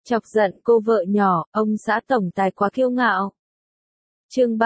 Chọc giận cô vợ nhỏ, ông xã tổng tài quá kiêu ngạo. Chương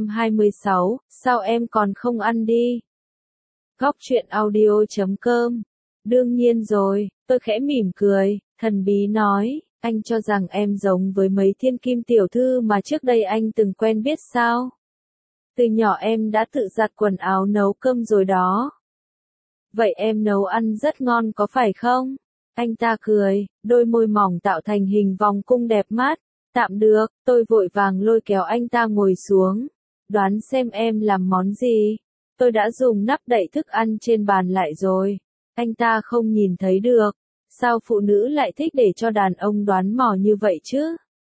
326, sao em còn không ăn đi? Góc truyện audio.com. Đương nhiên rồi, tôi khẽ mỉm cười, thần bí nói, anh cho rằng em giống với mấy thiên kim tiểu thư mà trước đây anh từng quen biết sao? Từ nhỏ em đã tự giặt quần áo nấu cơm rồi đó. Vậy em nấu ăn rất ngon có phải không? Anh ta cười, đôi môi mỏng tạo thành hình vòng cung đẹp mắt. Tạm được, tôi vội vàng lôi kéo anh ta ngồi xuống. Đoán xem em làm món gì? Tôi đã dùng nắp đậy thức ăn trên bàn lại rồi. Anh ta không nhìn thấy được. Sao phụ nữ lại thích để cho đàn ông đoán mò như vậy chứ?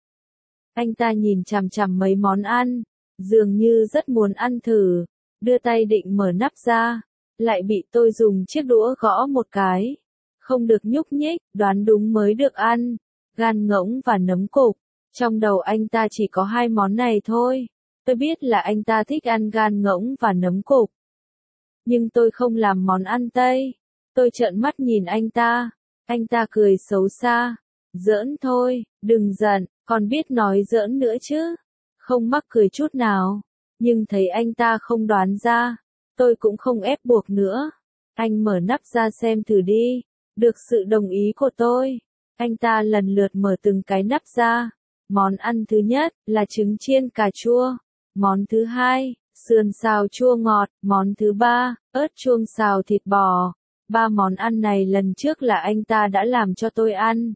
Anh ta nhìn chằm chằm mấy món ăn, dường như rất muốn ăn thử. Đưa tay định mở nắp ra, lại bị tôi dùng chiếc đũa gõ một cái. Không được nhúc nhích, đoán đúng mới được ăn. Gan ngỗng và nấm cục. Trong đầu anh ta chỉ có hai món này thôi. Tôi biết là anh ta thích ăn gan ngỗng và nấm cục. Nhưng tôi không làm món ăn Tây. Tôi trợn mắt nhìn anh ta. Anh ta cười xấu xa. Giỡn thôi, đừng giận, còn biết nói giỡn nữa chứ. Không mắc cười chút nào. Nhưng thấy anh ta không đoán ra. Tôi cũng không ép buộc nữa. Anh mở nắp ra xem thử đi. Được sự đồng ý của tôi. Anh ta lần lượt mở từng cái nắp ra. Món ăn thứ nhất là trứng chiên cà chua. Món thứ hai, sườn xào chua ngọt. Món thứ ba, ớt chuông xào thịt bò. Ba món ăn này lần trước là anh ta đã làm cho tôi ăn.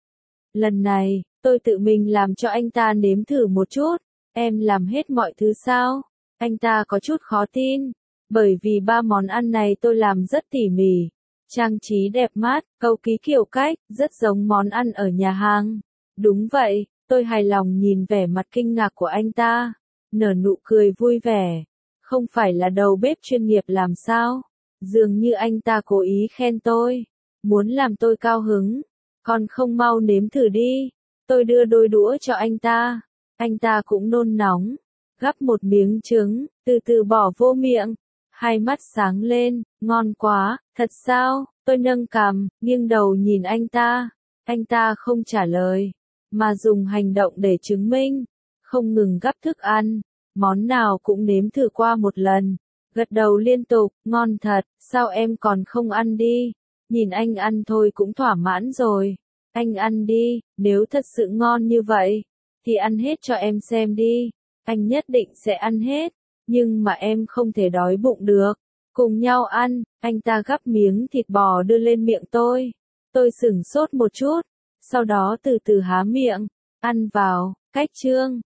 Lần này, tôi tự mình làm cho anh ta nếm thử một chút. Em làm hết mọi thứ sao? Anh ta có chút khó tin. Bởi vì ba món ăn này tôi làm rất tỉ mỉ. Trang trí đẹp mắt, cầu kỳ kiểu cách, rất giống món ăn ở nhà hàng. Đúng vậy, tôi hài lòng nhìn vẻ mặt kinh ngạc của anh ta. Nở nụ cười vui vẻ. Không phải là đầu bếp chuyên nghiệp làm sao? Dường như anh ta cố ý khen tôi. Muốn làm tôi cao hứng. Còn không mau nếm thử đi. Tôi đưa đôi đũa cho anh ta. Anh ta cũng nôn nóng. Gắp một miếng trứng, từ từ bỏ vô miệng. Hai mắt sáng lên, ngon quá, thật sao? Tôi nâng cằm, nghiêng đầu nhìn anh ta. Anh ta không trả lời, mà dùng hành động để chứng minh. Không ngừng gắp thức ăn, món nào cũng nếm thử qua một lần. Gật đầu liên tục, ngon thật, sao em còn không ăn đi? Nhìn anh ăn thôi cũng thỏa mãn rồi. Anh ăn đi, nếu thật sự ngon như vậy, thì ăn hết cho em xem đi. Anh nhất định sẽ ăn hết. Nhưng mà em không thể đói bụng được. Cùng nhau ăn, anh ta gắp miếng thịt bò đưa lên miệng tôi. Tôi sửng sốt một chút, sau đó từ từ há miệng, ăn vào, cách chương.